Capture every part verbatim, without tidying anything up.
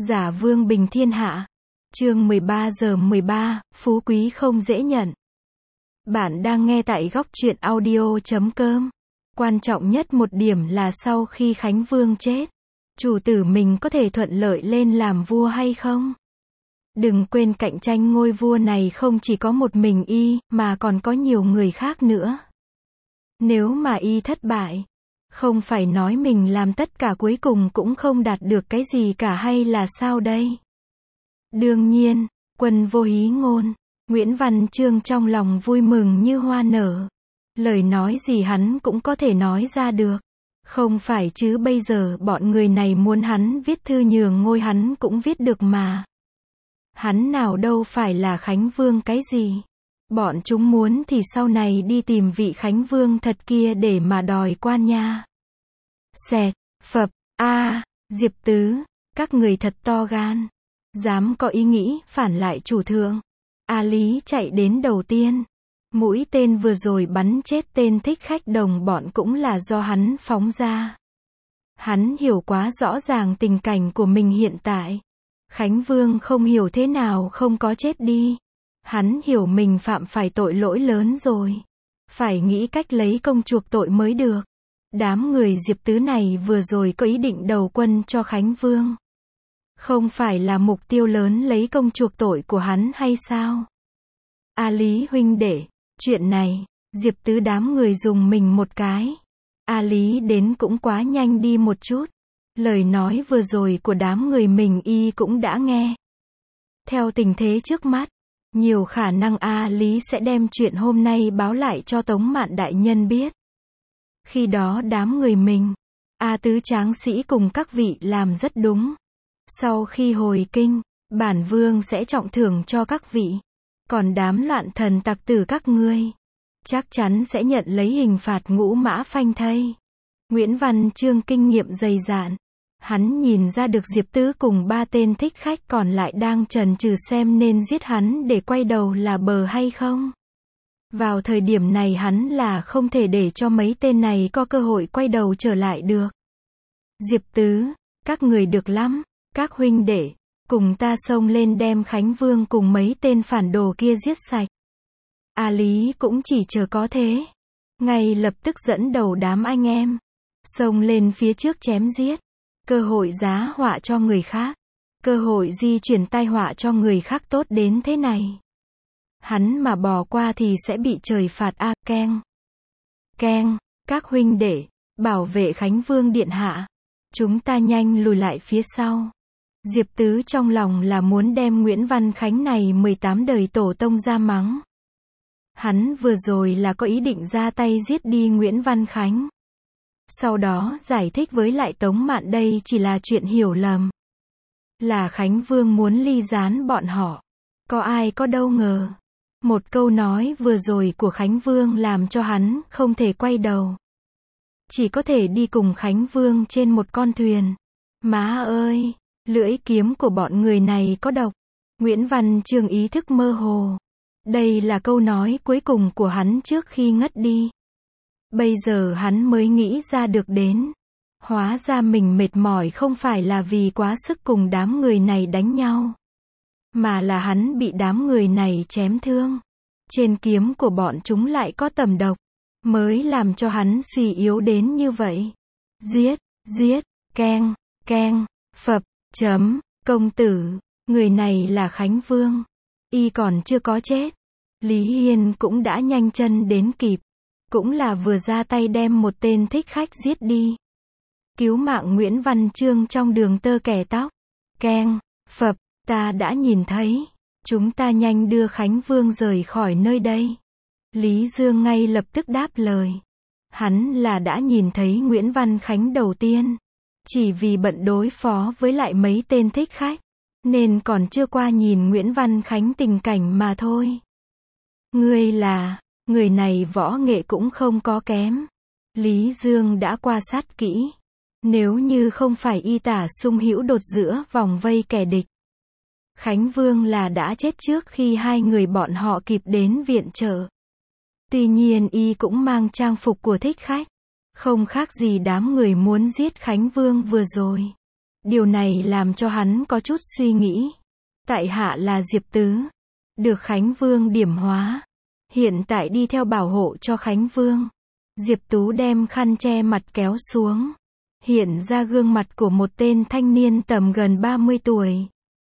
Giả vương bình thiên hạ. Chương mười ba giờ mười ba, phú quý không dễ nhận. Bạn đang nghe tại góc truyện audio chấm com. Quan trọng nhất một điểm là sau khi Khánh Vương chết, chủ tử mình có thể thuận lợi lên làm vua hay không? Đừng quên cạnh tranh ngôi vua này không chỉ có một mình y, mà còn có nhiều người khác nữa. Nếu mà y thất bại, không phải nói mình làm tất cả cuối cùng cũng không đạt được cái gì cả hay là sao đây? Đương nhiên, quân vô hí ngôn, Nguyễn Văn Chương trong lòng vui mừng như hoa nở. Lời nói gì hắn cũng có thể nói ra được. Không phải chứ bây giờ bọn người này muốn hắn viết thư nhường ngôi hắn cũng viết được mà. Hắn nào đâu phải là Khánh Vương cái gì. Bọn chúng muốn thì sau này đi tìm vị Khánh Vương thật kia để mà đòi quan nha. Xẹt, phập, a, Diệp Tứ, các người thật to gan. Dám có ý nghĩ phản lại chủ thượng. A Lý chạy đến đầu tiên. Mũi tên vừa rồi bắn chết tên thích khách đồng bọn cũng là do hắn phóng ra. Hắn hiểu quá rõ ràng tình cảnh của mình hiện tại. Khánh Vương không hiểu thế nào không có chết đi. Hắn hiểu mình phạm phải tội lỗi lớn rồi. Phải nghĩ cách lấy công chuộc tội mới được. Đám người Diệp Tứ này vừa rồi có ý định đầu quân cho Khánh Vương. Không phải là mục tiêu lớn lấy công chuộc tội của hắn hay sao? A Lý huynh đệ, chuyện này, Diệp Tứ đám người dùng mình một cái. A Lý đến cũng quá nhanh đi một chút. Lời nói vừa rồi của đám người mình y cũng đã nghe. Theo tình thế trước mắt, nhiều khả năng A Lý sẽ đem chuyện hôm nay báo lại cho Tống Mạn đại nhân biết. Khi đó đám người mình, A Tứ tráng sĩ cùng các vị làm rất đúng. Sau khi hồi kinh, bản vương sẽ trọng thưởng cho các vị. Còn đám loạn thần tặc tử các ngươi, chắc chắn sẽ nhận lấy hình phạt ngũ mã phanh thây. Nguyễn Văn Chương kinh nghiệm dày dạn. Hắn nhìn ra được Diệp Tứ cùng ba tên thích khách còn lại đang chần chừ xem nên giết hắn để quay đầu là bờ hay không. Vào thời điểm này hắn là không thể để cho mấy tên này có cơ hội quay đầu trở lại được. Diệp Tứ, các người được lắm, các huynh đệ, cùng ta xông lên đem Khánh Vương cùng mấy tên phản đồ kia giết sạch. A Lý cũng chỉ chờ có thế. Ngay lập tức dẫn đầu đám anh em, xông lên phía trước chém giết. Cơ hội giá họa cho người khác. Cơ hội di chuyển tai họa cho người khác tốt đến thế này. Hắn mà bỏ qua thì sẽ bị trời phạt a. Keng. Keng, các huynh đệ, bảo vệ Khánh Vương điện hạ. Chúng ta nhanh lùi lại phía sau. Diệp Tứ trong lòng là muốn đem Nguyễn Văn Khánh này mười tám đời tổ tông ra mắng. Hắn vừa rồi là có ý định ra tay giết đi Nguyễn Văn Khánh. Sau đó giải thích với lại Tống Mạn đây chỉ là chuyện hiểu lầm. Là Khánh Vương muốn ly gián bọn họ. Có ai có đâu ngờ. Một câu nói vừa rồi của Khánh Vương làm cho hắn không thể quay đầu. Chỉ có thể đi cùng Khánh Vương trên một con thuyền. Má ơi, lưỡi kiếm của bọn người này có độc. Nguyễn Văn Chương ý thức mơ hồ. Đây là câu nói cuối cùng của hắn trước khi ngất đi. Bây giờ hắn mới nghĩ ra được đến. Hóa ra mình mệt mỏi không phải là vì quá sức cùng đám người này đánh nhau. Mà là hắn bị đám người này chém thương. Trên kiếm của bọn chúng lại có tầm độc. Mới làm cho hắn suy yếu đến như vậy. Giết, giết, keng, keng, phập, chấm, công tử. Người này là Khánh Vương. Y còn chưa có chết. Lý Hiên cũng đã nhanh chân đến kịp. Cũng là vừa ra tay đem một tên thích khách giết đi. Cứu mạng Nguyễn Văn Chương trong đường tơ kẻ tóc. Keng, phập, ta đã nhìn thấy. Chúng ta nhanh đưa Khánh Vương rời khỏi nơi đây. Lý Dương ngay lập tức đáp lời. Hắn là đã nhìn thấy Nguyễn Văn Khánh đầu tiên. Chỉ vì bận đối phó với lại mấy tên thích khách. Nên còn chưa qua nhìn Nguyễn Văn Khánh tình cảnh mà thôi. Ngươi là... Người này võ nghệ cũng không có kém. Lý Dương đã quan sát kỹ. Nếu như không phải y tả sung hữu đột giữa vòng vây kẻ địch. Khánh Vương là đã chết trước khi hai người bọn họ kịp đến viện trợ. Tuy nhiên y cũng mang trang phục của thích khách. Không khác gì đám người muốn giết Khánh Vương vừa rồi. Điều này làm cho hắn có chút suy nghĩ. Tại hạ là Diệp Tứ, được Khánh Vương điểm hóa, hiện tại đi theo bảo hộ cho Khánh Vương. Diệp Tú đem khăn che mặt kéo xuống, hiện ra gương mặt của một tên thanh niên tầm gần ba mươi tuổi.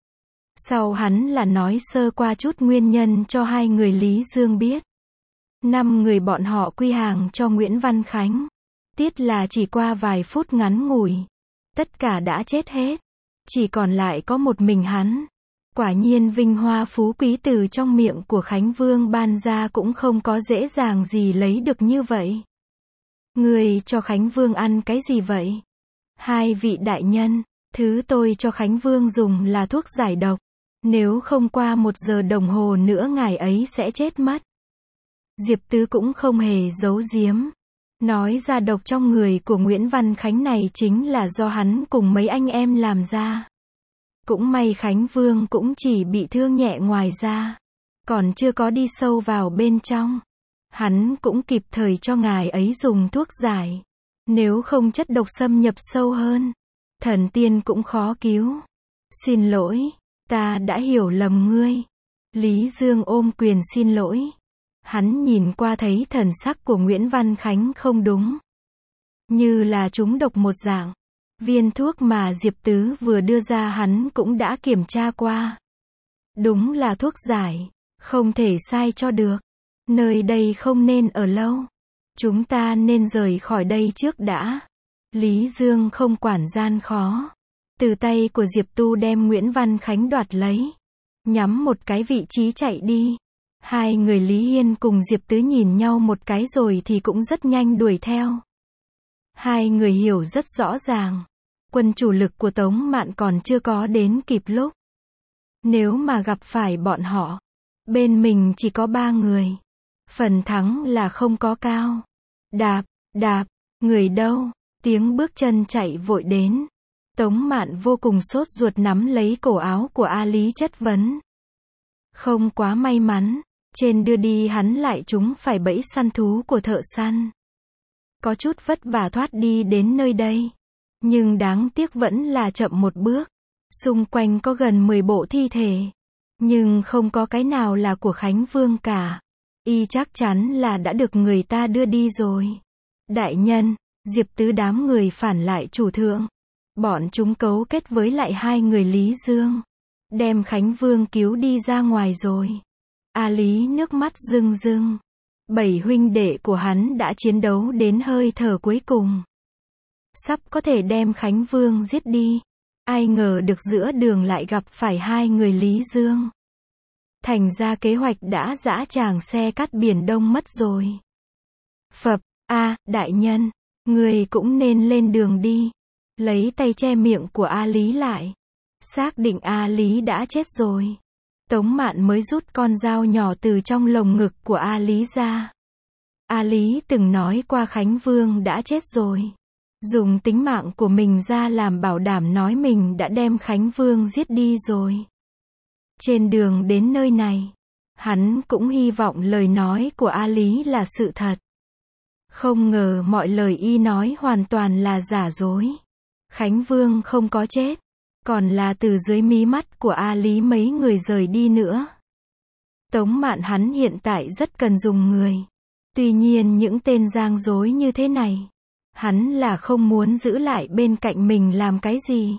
Sau hắn là nói sơ qua chút nguyên nhân cho hai người Lý Dương biết. Năm người bọn họ quy hàng cho Nguyễn Văn Khánh. Tiết là chỉ qua vài phút ngắn ngủi, tất cả đã chết hết, chỉ còn lại có một mình hắn. Quả nhiên vinh hoa phú quý từ trong miệng của Khánh Vương ban ra cũng không có dễ dàng gì lấy được như vậy. Người cho Khánh Vương ăn cái gì vậy? Hai vị đại nhân, thứ tôi cho Khánh Vương dùng là thuốc giải độc. Nếu không qua một giờ đồng hồ nữa ngài ấy sẽ chết mất. Diệp Tứ cũng không hề giấu giếm. Nói ra độc trong người của Nguyễn Văn Khánh này chính là do hắn cùng mấy anh em làm ra. Cũng may Khánh Vương cũng chỉ bị thương nhẹ ngoài ra, còn chưa có đi sâu vào bên trong. Hắn cũng kịp thời cho ngài ấy dùng thuốc giải. Nếu không chất độc xâm nhập sâu hơn, thần tiên cũng khó cứu. Xin lỗi, ta đã hiểu lầm ngươi. Lý Dương ôm quyền xin lỗi. Hắn nhìn qua thấy thần sắc của Nguyễn Văn Khánh không đúng, như là trúng độc một dạng. Viên thuốc mà Diệp Tứ vừa đưa ra hắn cũng đã kiểm tra qua. Đúng là thuốc giải, không thể sai cho được. Nơi đây không nên ở lâu. Chúng ta nên rời khỏi đây trước đã. Lý Dương không quản gian khó. Từ tay của Diệp Tu đem Nguyễn Văn Khánh đoạt lấy. Nhắm một cái vị trí chạy đi. Hai người Lý Hiên cùng Diệp Tứ nhìn nhau một cái rồi thì cũng rất nhanh đuổi theo. Hai người hiểu rất rõ ràng. Quân chủ lực của Tống Mạn còn chưa có đến kịp lúc. Nếu mà gặp phải bọn họ, bên mình chỉ có ba người. Phần thắng là không có cao. Đạp, đạp, người đâu? Tiếng bước chân chạy vội đến. Tống Mạn vô cùng sốt ruột nắm lấy cổ áo của A Lý chất vấn. Không quá may mắn, trên đưa đi hắn lại trúng phải bẫy săn thú của thợ săn. Có chút vất vả thoát đi đến nơi đây. Nhưng đáng tiếc vẫn là chậm một bước. Xung quanh có gần mười bộ thi thể. Nhưng không có cái nào là của Khánh Vương cả. Y chắc chắn là đã được người ta đưa đi rồi. Đại nhân, Diệp Tứ đám người phản lại chủ thượng. Bọn chúng cấu kết với lại hai người Lý Dương. Đem Khánh Vương cứu đi ra ngoài rồi. A Lý nước mắt rưng rưng. Bảy huynh đệ của hắn đã chiến đấu đến hơi thở cuối cùng. Sắp có thể đem Khánh Vương giết đi. Ai ngờ được giữa đường lại gặp phải hai người Lý Dương. Thành ra kế hoạch đã dã tràng xe cắt biển Đông mất rồi. Phập, a, đại nhân, người cũng nên lên đường đi. Lấy tay che miệng của A Lý lại. Xác định A Lý đã chết rồi. Tống Mạn mới rút con dao nhỏ từ trong lồng ngực của A Lý ra. A Lý từng nói qua Khánh Vương đã chết rồi. Dùng tính mạng của mình ra làm bảo đảm nói mình đã đem Khánh Vương giết đi rồi. Trên đường đến nơi này, hắn cũng hy vọng lời nói của A Lý là sự thật. Không ngờ mọi lời y nói hoàn toàn là giả dối. Khánh Vương không có chết, còn là từ dưới mí mắt của A Lý mấy người rời đi nữa. Tống Mạn hắn hiện tại rất cần dùng người. Tuy nhiên những tên giang dối như thế này, hắn là không muốn giữ lại bên cạnh mình làm cái gì.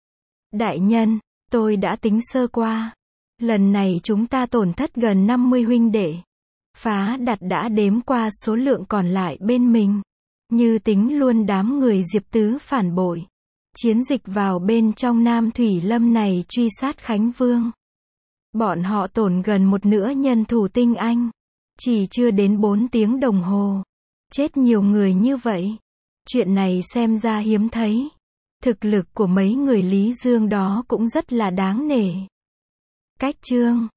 Đại nhân, tôi đã tính sơ qua. Lần này chúng ta tổn thất gần năm mươi huynh đệ. Phá Đạt đã đếm qua số lượng còn lại bên mình. Như tính luôn đám người Diệp Tứ phản bội. Chiến dịch vào bên trong Nam Thủy Lâm này truy sát Khánh Vương. Bọn họ tổn gần một nửa nhân thủ tinh anh. Chỉ chưa đến bốn tiếng đồng hồ. Chết nhiều người như vậy. Chuyện này xem ra hiếm thấy. Thực lực của mấy người Lý Dương đó cũng rất là đáng nể. Cách chương